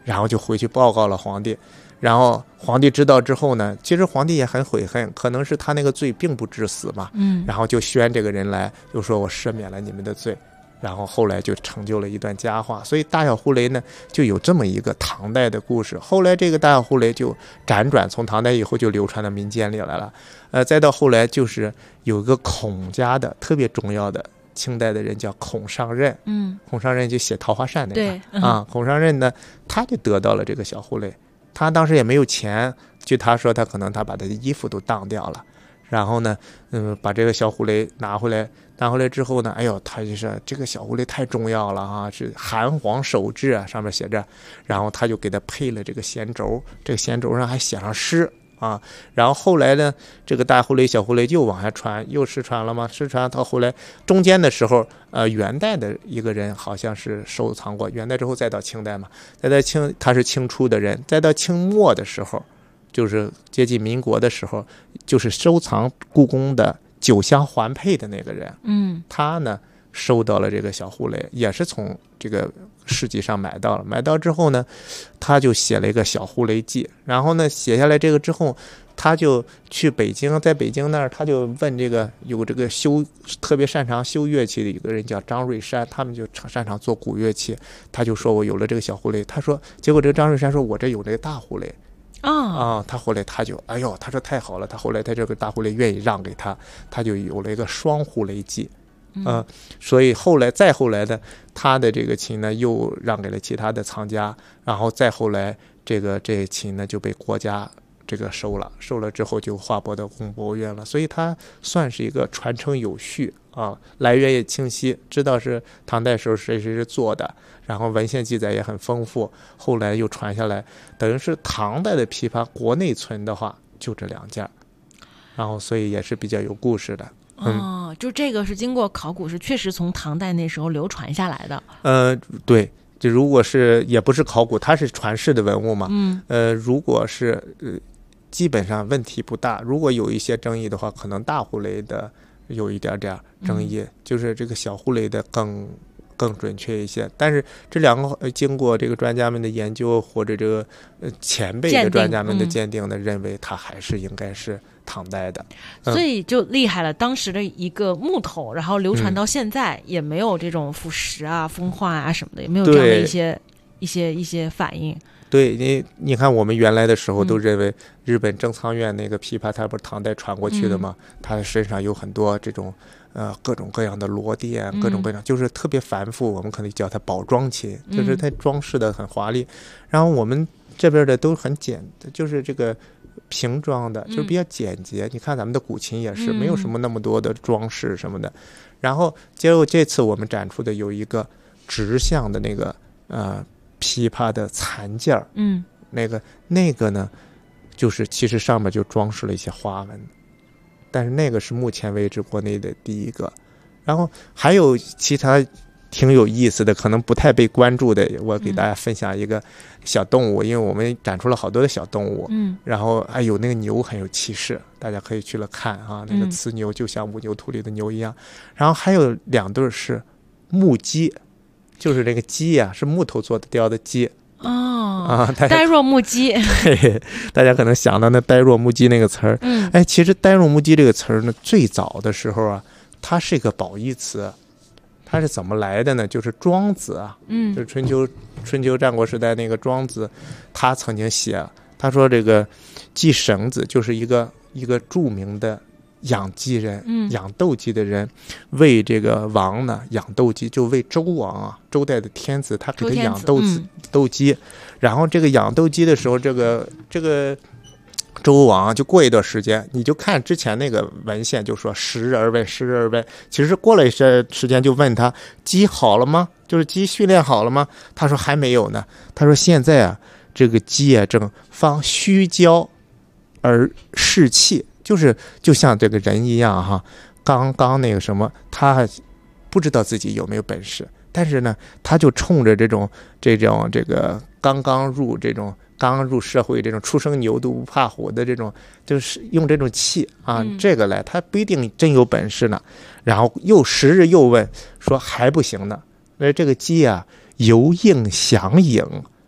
然后就回去报告了皇帝。然后皇帝知道之后呢，其实皇帝也很悔恨，可能是他那个罪并不致死嘛，然后就宣这个人来，就说我赦免了你们的罪。然后后来就成就了一段佳话，所以大小胡雷呢就有这么一个唐代的故事。后来这个大小胡雷就辗转，从唐代以后就流传到民间里来了。再到后来就是有一个孔家的特别重要的清代的人叫孔尚任，孔尚任就写《桃花扇》那个，孔尚任呢他就得到了这个小胡雷，他当时也没有钱，据他说他可能他把他的衣服都当掉了，然后呢把这个小胡雷拿回来之后呢，哎呦，他就说这个小胡雷太重要了啊，是韩皇手制啊，上面写着，然后他就给他配了这个弦轴，这个弦轴上还写上诗啊。然后后来呢，这个大胡雷小胡雷就往下传，又失传了吗？失传到后来中间的时候，元代的一个人好像是收藏过，元代之后再到清代嘛，再到他是清初的人，再到清末的时候，就是接近民国的时候，就是收藏故宫的九香环佩的那个人，他呢收到了这个小胡雷，也是从这个市集上买到了。买到之后呢，他就写了一个小胡雷记，然后呢写下来这个之后，他就去北京，在北京那儿他就问这个有这个特别擅长修乐器的一个人叫张瑞山，他们就擅长做古乐器，他就说我有了这个小胡雷，他说结果这个张瑞山说我这有这个大胡雷。他后来他就哎呦，他说太好了，他后来他这个大胡雷愿意让给他，他就有了一个双胡雷记，所以再后来的他的这个琴呢又让给了其他的藏家，然后再后来这琴呢就被国家这个收了之后就划拨到故宫博物院了，所以它算是一个传承有序啊，来源也清晰，知道是唐代时候谁是做的，然后文献记载也很丰富，后来又传下来，等于是唐代的琵琶国内存的话就这2件，然后所以也是比较有故事的。 就这个是经过考古，是确实从唐代那时候流传下来的。 对，就如果是也不是考古，它是传世的文物嘛。如果是基本上问题不大，如果有一些争议的话，可能大胡雷的有一点争议，就是这个小胡雷的更准确一些。但是这2个经过这个专家们的研究，或者这个前辈的专家们的鉴定的，认为它还是应该是唐代的， 所以就厉害了。当时的一个木头，然后流传到现在，也没有这种腐蚀啊、风化啊什么的，也没有这样的一些反应。 对，你看我们原来的时候都认为日本正仓院那个琵琶它不是唐代传过去的吗？它身上有很多这种各种各样的螺钿，各种各样就是特别繁复，我们可能叫它宝装琴，就是它装饰的很华丽。然后我们这边的都很就是这个平装的，就是比较简洁。你看咱们的古琴也是没有什么那么多的装饰什么的。然后结果这次我们展出的有一个直向的那个琵琶的残件儿，那个呢，就是其实上面就装饰了一些花纹，但是那个是目前为止国内的第一个。然后还有其他挺有意思的，可能不太被关注的，我给大家分享一个小动物，因为我们展出了好多的小动物，然后有那个牛很有气势，大家可以去了看啊，那个雌牛就像五牛图里的牛一样，然后还有2对是木鸡。就是那个鸡是木头做的雕的鸡呆若木鸡大家可能想到那呆若木鸡那个词儿，其实呆若木鸡这个词儿呢，最早的时候它是一个褒义词，它是怎么来的呢？就是庄子就是春秋战国时代那个庄子，他曾经写，他说这个系绳子就是一个著名的养鸡人，养斗鸡的人，为这个王呢养斗鸡，就为周王周代的天子，他给他养斗鸡，然后这个养斗鸡的时候，这个周王就过一段时间，你就看之前那个文献就说时而问，其实过了一些时间就问他鸡好了吗？就是鸡训练好了吗？他说还没有呢。他说现在这个鸡正方虚焦而士气。就像这个人一样刚那个什么，他不知道自己有没有本事，但是呢，他就冲着这个刚入社会这种初生牛犊不怕虎的这种，就是用这种气这个来，他不一定真有本事呢。然后又时日又问说还不行呢，那这个鸡由应响应，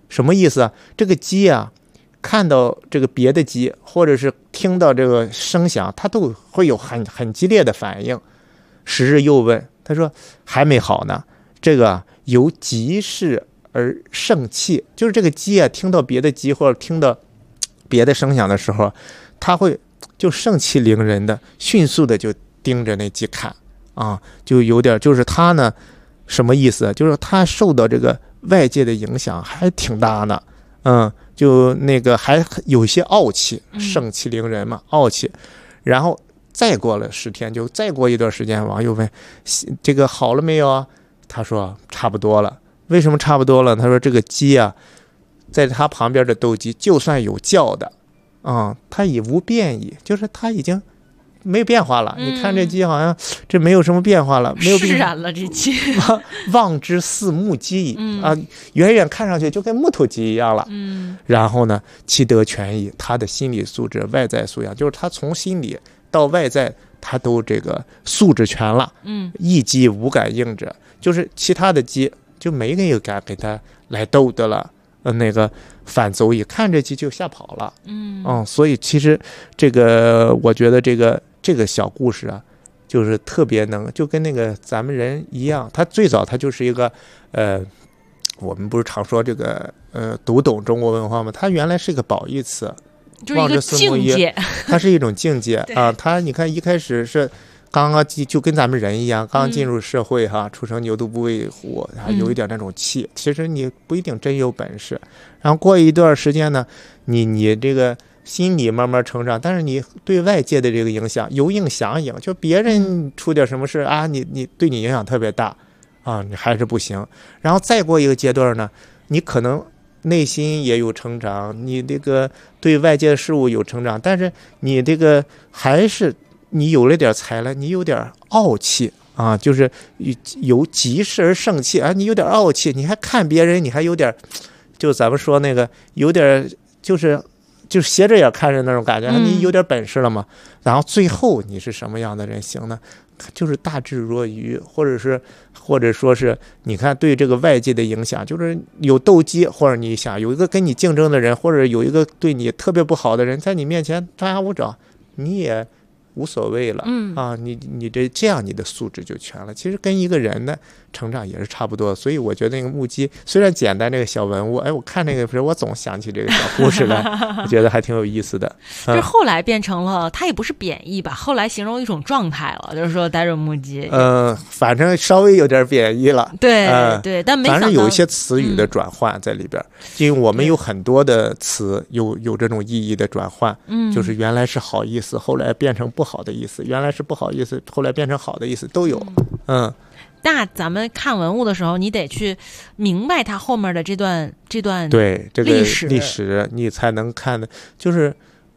什么意思啊？这个鸡啊，看到这个别的鸡，或者是听到这个声响，它都会有很激烈的反应。时日又问，他说还没好呢。这个由急事而生气，就是这个鸡啊，听到别的鸡或者听到别的声响的时候，它会就盛气凌人的，迅速的就盯着那鸡看啊，就有点就是它呢，什么意思？就是它受到这个外界的影响还挺大呢，就那个还有一些傲气，盛气凌人嘛，傲气。然后再过了10天，就再过一段时间，王又问这个好了没有啊？他说差不多了。为什么差不多了？他说这个鸡啊，在他旁边的斗鸡，就算有叫的它已无变异，就是它已经没有变化了。你看这鸡好像这没有什么变化了，没有释然了这鸡， 望之似木鸡远远看上去就跟木头鸡一样了。然后呢，其得全矣，他的心理素质、外在素养，就是他从心理到外在，他都这个素质全了。一鸡无敢应者，就是其他的鸡就没人敢给他来斗的了。那个反走矣，看这鸡就吓跑了。所以其实这个我觉得这个小故事啊，就是特别能，就跟那个咱们人一样，他最早他就是一个我们不是常说这个读懂中国文化吗？它原来是一个褒义词， 就是一个境界， 它是一种境界啊。它你看一开始是刚刚就跟咱们人一样，刚进入社会哈，初生牛犊不畏虎，有一点那种气。其实你不一定真有本事，然后过一段时间呢，你这个心理慢慢成长，但是你对外界的这个影响有应响应，就别人出点什么事啊，你对你影响特别大啊，你还是不行。然后再过一个阶段呢，你可能内心也有成长，你这个对外界事物有成长，但是你这个还是你有了点才了，你有点傲气啊，就是由急事而生气啊，你有点傲气，你还看别人，你还有点，就咱们说那个有点就是斜着眼看着那种感觉，你有点本事了嘛。然后最后你是什么样的人行呢？就是大智若愚，或者说是你看对这个外界的影响，就是有斗鸡，或者你想有一个跟你竞争的人，或者有一个对你特别不好的人在你面前张牙舞爪，你也无所谓了你这样你的素质就全了。其实跟一个人的成长也是差不多，所以我觉得那个木鸡虽然简单，这个小文物，我看那个时候我总想起这个小故事来，我觉得还挺有意思的。 就是后来变成了，它也不是贬义吧，后来形容一种状态了，就是说呆若木鸡。 反正稍微有点贬义了。 对对，但没想到反正有一些词语的转换在里边，因为我们有很多的词有这种意义的转换，就是原来是好意思，后来变成不好的意思，原来是不好意思，后来变成好的意思，都有。 那咱们看文物的时候，你得去明白它后面的这段对这个历史，你才能看的。就是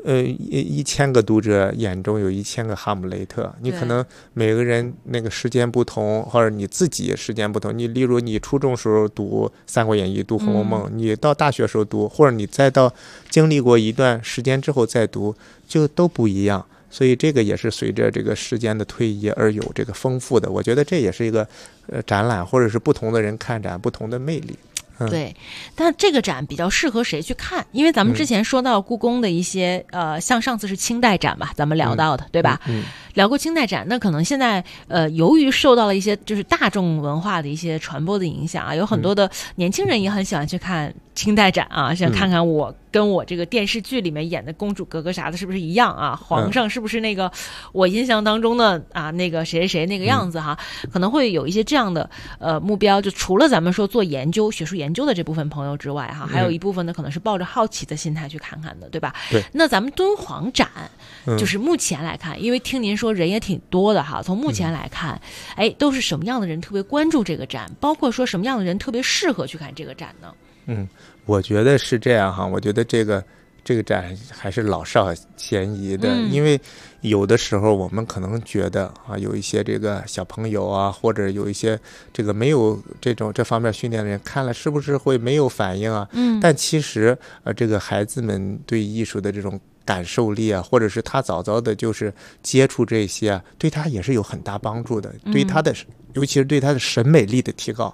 1000个读者眼中有1000个哈姆雷特，你可能每个人那个时间不同，或者你自己时间不同。你例如你初中时候读《三国演义》、读《红楼梦》，你到大学时候读，或者你再到经历过一段时间之后再读，就都不一样。所以这个也是随着这个时间的推移而有这个丰富的，我觉得这也是一个展览，或者是不同的人看展不同的魅力。 对，但这个展比较适合谁去看？因为咱们之前说到故宫的一些像上次是清代展吧，咱们聊到的，对吧？聊过清代展，那可能现在由于受到了一些就是大众文化的一些传播的影响啊，有很多的年轻人也很喜欢去看清代展啊，想看看我跟我这个电视剧里面演的公主哥哥啥的是不是一样啊？皇上是不是那个我印象当中的啊那个谁谁那个样子哈？可能会有一些这样的目标，就除了咱们说做研究、学术研究的这部分朋友之外哈，还有一部分呢可能是抱着好奇的心态去看看的，对吧？ 对。 那咱们敦煌展就是目前来看，因为听您说人也挺多的哈，从目前来看，都是什么样的人特别关注这个展？包括说什么样的人特别适合去看这个展呢？ 我觉得是这样哈，我觉得这个展还是老少咸宜的，因为有的时候我们可能觉得啊，有一些这个小朋友啊，或者有一些这个没有这方面训练的人看了是不是会没有反应啊？但其实这个孩子们对艺术的这种感受力啊，或者是他早早的就是接触这些啊，对他也是有很大帮助的，对他的尤其是对他的审美力的提高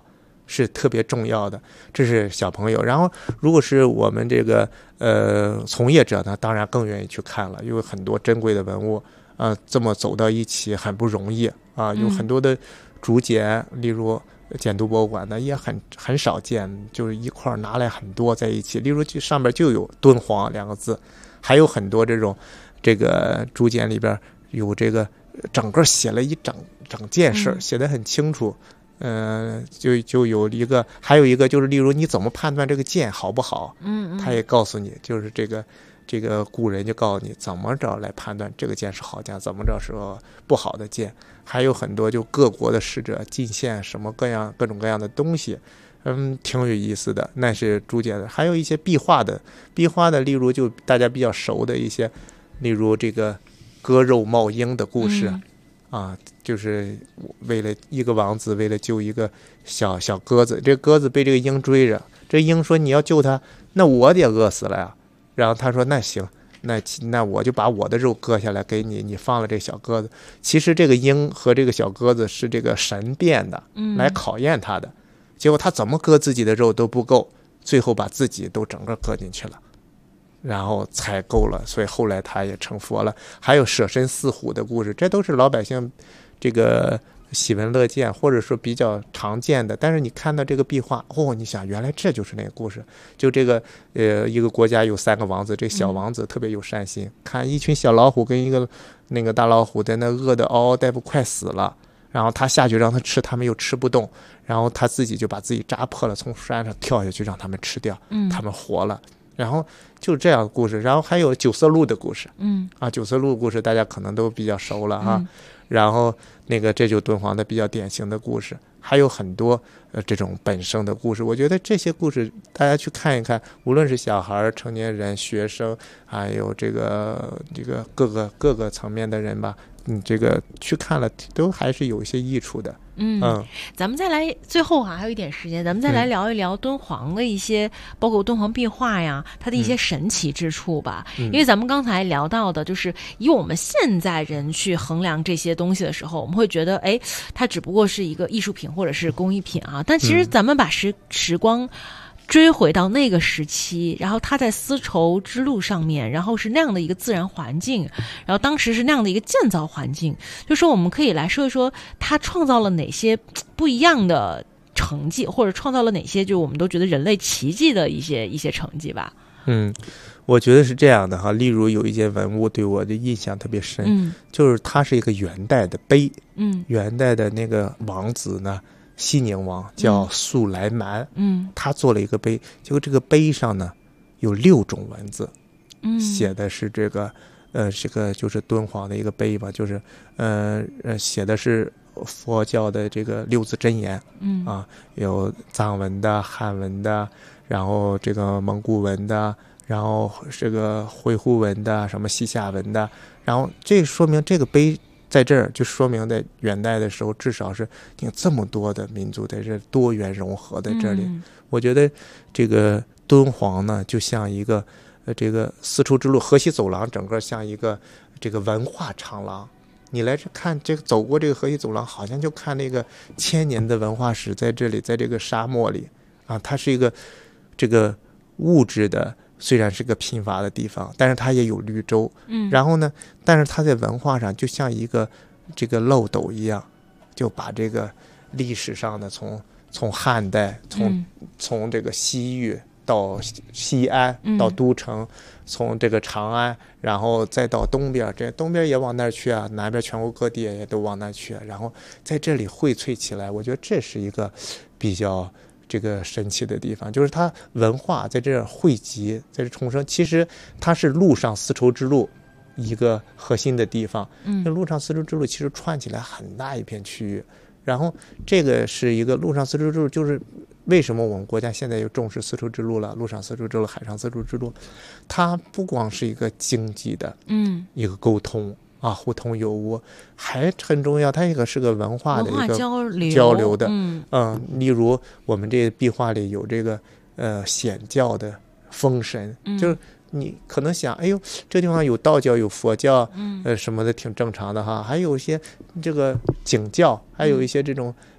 是特别重要的，这是小朋友。然后如果是我们这个从业者呢，当然更愿意去看了，因为很多珍贵的文物这么走到一起很不容易啊，有很多的竹简，例如简牍博物馆呢也很少见，就是一块拿来很多在一起，例如上面就有敦煌2个字，还有很多这个竹简里边有这个整个写了一整件事，写得很清楚。就有一个，还有一个就是例如你怎么判断这个剑好不好，他也告诉你，就是这个古人就告诉你怎么着来判断这个剑是好剑，怎么着是不好的剑。还有很多就各国的使者进献什么各种各样的东西，挺有意思的，那是竹简的。还有一些壁画的，例如就大家比较熟的一些，例如这个割肉冒鹰的故事。就是为了一个王子，为了救一个小鸽子，这鸽子被这个鹰追着，这鹰说你要救它，那我得饿死了呀。然后他说那行，那我就把我的肉割下来给你，你放了这小鸽子。其实这个鹰和这个小鸽子是这个神变的，来考验他的。结果他怎么割自己的肉都不够，最后把自己都整个割进去了，然后才够了，所以后来他也成佛了。还有舍身饲虎的故事，这都是老百姓这个喜闻乐见，或者说比较常见的。但是你看到这个壁画，你想原来这就是那个故事。就这个一个国家有3个王子，这小王子特别有善心，看一群小老虎跟一个那个大老虎在那饿得嗷嗷待哺，快死了。然后他下去让他吃，他们又吃不动，然后他自己就把自己扎破了，从山上跳下去让他们吃掉，他们活了。然后就这样的故事。然后还有九色鹿的故事，九色鹿的故事大家可能都比较熟了哈。然后那个这就敦煌的比较典型的故事，还有很多这种本生的故事。我觉得这些故事大家去看一看，无论是小孩、成年人、学生，还有这个各个层面的人吧，这个去看了都还是有一些益处的。 咱们再来最后还有一点时间，咱们再来聊一聊敦煌的一些，包括敦煌壁画呀，它的一些神奇之处吧。因为咱们刚才聊到的，就是以我们现在人去衡量这些东西的时候，我们会觉得，它只不过是一个艺术品或者是工艺品啊。但其实咱们把时光追回到那个时期，然后他在丝绸之路上面，然后是那样的一个自然环境，然后当时是那样的一个建造环境，就说我们可以来说一说他创造了哪些不一样的成绩，或者创造了哪些就我们都觉得人类奇迹的一些成绩吧。 我觉得是这样的哈。例如有一件文物对我的印象特别深，就是它是一个元代的碑，元代的那个王子呢，西宁王叫速来蛮，他做了一个碑，结果这个碑上呢有6种文字，写的是这个就是敦煌的一个碑吧，就是写的是佛教的这个6字真言，有藏文的、汉文的，然后这个蒙古文的，然后这个回鹘文的，什么西夏文的，然后这说明这个碑在这儿就说明在元代的时候，至少是有这么多的民族在这多元融合在这里。我觉得这个敦煌呢，就像一个这个丝绸之路河西走廊，整个像一个这个文化长廊。你来这看这个走过这个河西走廊，好像就看那个千年的文化史在这里，在这个沙漠里啊，它是一个这个物质的。虽然是个贫乏的地方，但是它也有绿洲，然后呢，但是它在文化上就像一个这个漏斗一样，就把这个历史上的从汉代，从这个西域到西安，到都城，从这个长安，然后再到东边，这东边也往那儿去啊，南边全国各地也都往那儿去，然后在这里荟萃起来。我觉得这是一个比较这个神奇的地方，就是它文化在这汇集，在这重生。其实它是陆上丝绸之路一个核心的地方，那陆上丝绸之路其实串起来很大一片区域。然后这个是一个陆上丝绸之路，就是为什么我们国家现在又重视丝绸之路了，陆上丝绸之路、海上丝绸之路，它不光是一个经济的一个沟通互通有无，还很重要，它也是个文化的一个交流的。例如我们这壁画里有这个显教的封神，就是你可能想，哎呦，这地方有道教有佛教，什么的挺正常的哈，还有一些这个景教，还有一些这种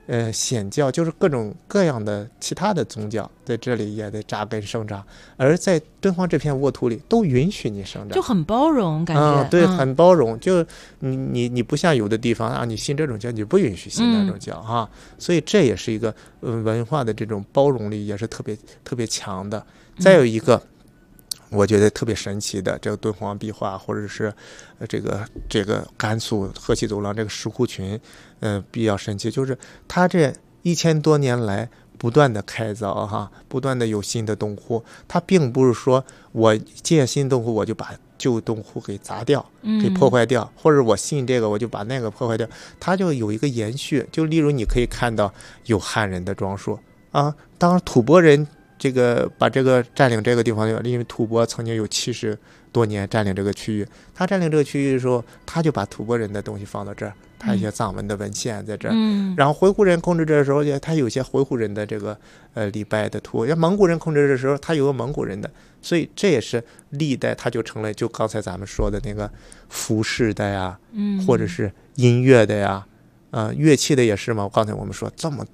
显教，就是各种各样的其他的宗教在这里也得扎根生长，而在敦煌这片沃土里都允许你生长， 就很包容感觉。 对，很包容。就你不像有的地方啊，你信这种教你不允许信那种教啊，所以这也是一个文化的这种包容力也是特别强的。再有一个。我觉得特别神奇的这个敦煌壁画，或者是这个甘肃河西走廊这个石窟群，比较神奇，就是它这1000多年来不断的开凿哈，不断的有新的洞窟，它并不是说我建新洞窟我就把旧洞窟给砸掉，给破坏掉，或者我信这个我就把那个破坏掉，它就有一个延续。就例如你可以看到有汉人的装束啊，当吐蕃人。把这个占领这个地方，因为吐蕃曾经有70多年占领这个区域，他占领这个区域的时候，他就把吐蕃人的东西放到这儿，他一些藏文的文献在这儿，然后回鹘人控制这的时候，他有些回鹘人的这个礼拜的图，蒙古人控制的时候，他有个蒙古人的，所以这也是历代他就成了就刚才咱们说的那个服饰的呀，或者是音乐的呀。乐器的也是嘛，刚才我们说这么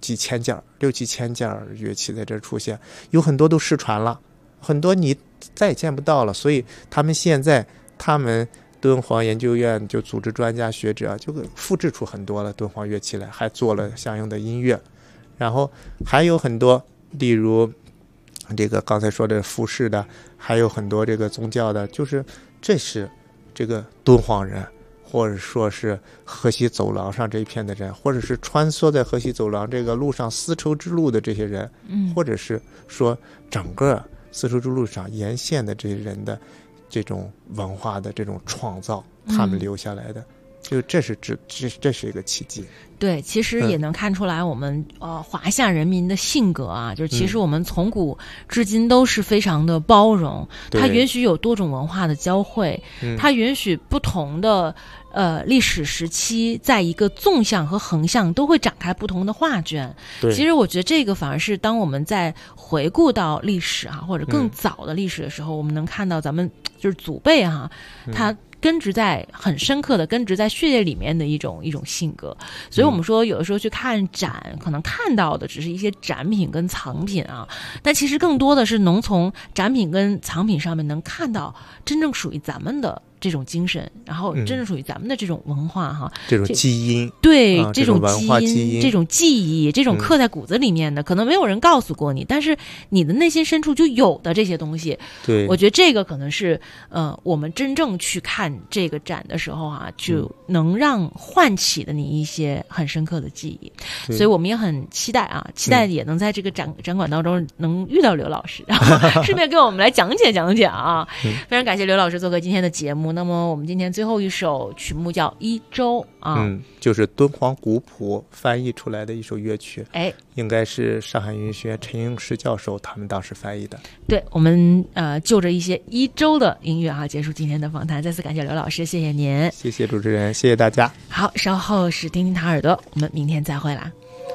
6、7千件乐器在这出现，有很多都失传了，很多你再也见不到了，所以他们现在敦煌研究院就组织专家学者就复制出很多了敦煌乐器来，还做了相应的音乐，然后还有很多例如这个刚才说的服饰的，还有很多这个宗教的，就是这是这个敦煌人，或者说是河西走廊上这一片的人，或者是穿梭在河西走廊这个路上丝绸之路的这些人，或者是说整个丝绸之路上沿线的这些人的这种文化的这种创造，他们留下来的，就这是一个奇迹。 对，其实也能看出来我们华夏人民的性格啊，就是其实我们从古至今都是非常的包容，它允许有多种文化的交汇，它允许不同的历史时期在一个纵向和横向都会展开不同的画卷。其实我觉得这个反而是当我们在回顾到历史啊，或者更早的历史的时候，我们能看到咱们就是祖辈啊，他很深刻的根植在血液里面的一种性格。所以我们说有的时候去看展，可能看到的只是一些展品跟藏品啊，但其实更多的是能从展品跟藏品上面能看到真正属于咱们的这种精神，然后真正属于咱们的这种文化哈， 这种基因， 对，这种文化基因， 这种记忆，这种刻在骨子里面的，可能没有人告诉过你，但是你的内心深处就有的这些东西。 对， 我觉得这个可能是我们真正去看这个展的时候啊，就能让唤起的你一些很深刻的记忆。所以我们也很期待也能在这个展馆当中能遇到刘老师，然后顺便给我们来讲解啊。非常感谢刘老师做客今天的节目。那么我们今天最后一首曲目叫《一周》啊， 就是敦煌古谱翻译出来的一首乐曲，应该是上海音乐学院陈英石教授他们当时翻译的。 对，我们就着一些一周的音乐结束今天的访谈。再次感谢刘老师，谢谢您， 谢谢主持人，谢谢大家。 好，稍后是听听他耳朵，我们明天再会啦。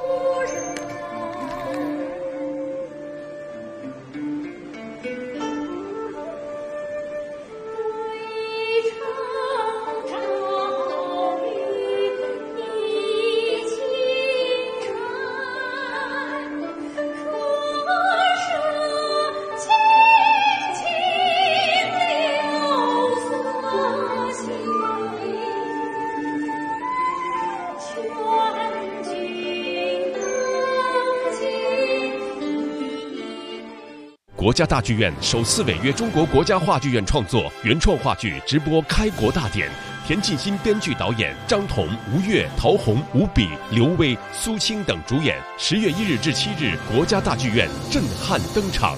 国家大剧院首次违约中国国家话剧院创作原创话剧直播开国大典，田沁鑫编剧导演，张彤、吴越、陶虹、吴比、刘薇、苏青等主演。10月1日至7日，国家大剧院震撼登场。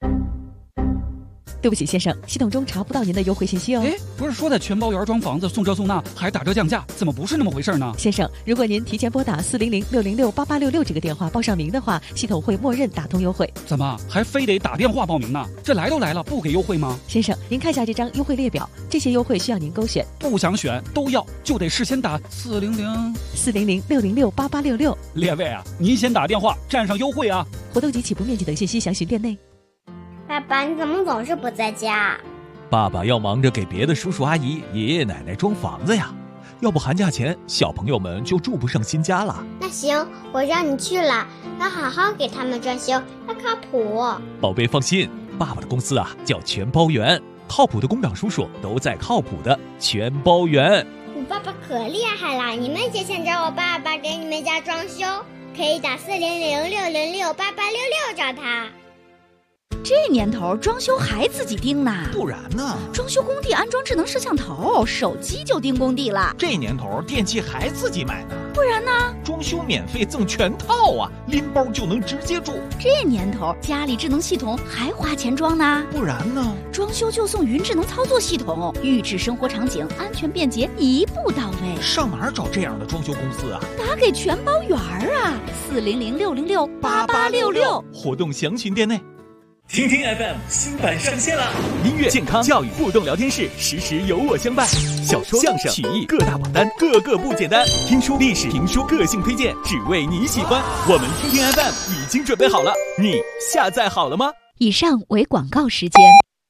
对不起，先生，系统中查不到您的优惠信息哦。 不是说的全包圆装房子送这送那还打折降价，怎么不是那么回事呢？ 先生，如果您提前拨打400-606-8866这个电话报上名的话，系统会默认打通优惠。 怎么还非得打电话报名呢？这来都来了，不给优惠吗？ 先生，您看一下这张优惠列表，这些优惠需要您勾选。 不想选都要，就得事先打 400-606-8866。 列位啊，您先打电话占上优惠啊！ 活动及起步面积等信息详询店内。 爸爸，你怎么总是不在家？ 爸爸要忙着给别的叔叔阿姨、爷爷奶奶装房子呀。 要不寒假前小朋友们就住不上新家了。 那行，我让你去了，要好好给他们装修，要靠谱。 宝贝放心，爸爸的公司啊叫全包园，靠谱的工长叔叔都在靠谱的全包园。 你爸爸可厉害了，你们也想找我爸爸给你们家装修，可以打400-606-8866找他。 这年头装修还自己盯呢， 不然呢？ 装修工地安装智能摄像头，手机就盯工地了。 这年头电器还自己买呢， 不然呢？ 装修免费赠全套啊，拎包就能直接住。 这年头家里智能系统还花钱装呢， 不然呢？ 装修就送云智能操作系统，预制生活场景，安全便捷，一步到位。 上哪儿找这样的装修公司啊？ 打给全包园啊，400-606-8866， 活动详询店内。听听 FM 新版上线了，音乐、健康、教育、互动聊天室，时时有我相伴。小说、相声、曲艺各大榜单，个个不简单。听书、历史、评书，个性推荐，只为你喜欢。我们听听 FM 已经准备好了，你下载好了吗？ 以上为广告时间。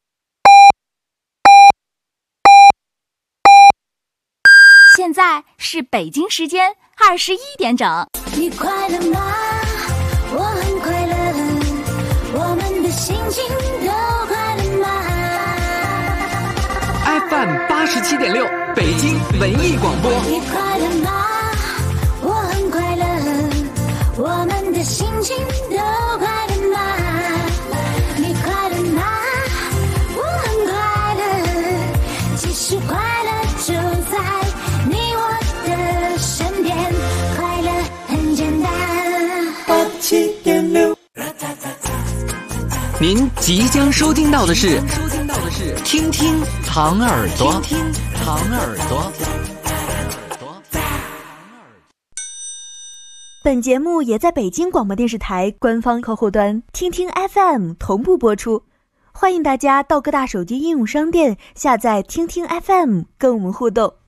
现在是北京时间21点整。 你快乐吗？我很快乐。我们的心情都快乐吗 ？FM 87.6，北京文艺广播。 你快乐吗？我很快乐。我们的心情都快乐吗？你快乐吗？我很快乐。其实快乐就在你我的身边，快乐很简单。87.6。 您即将收听到的是听听糖耳朵，听听糖耳朵。 本节目也在北京广播电视台官方客户端听听 FM 同步播出，欢迎大家到各大手机应用商店下载听听 FM 跟我们互动。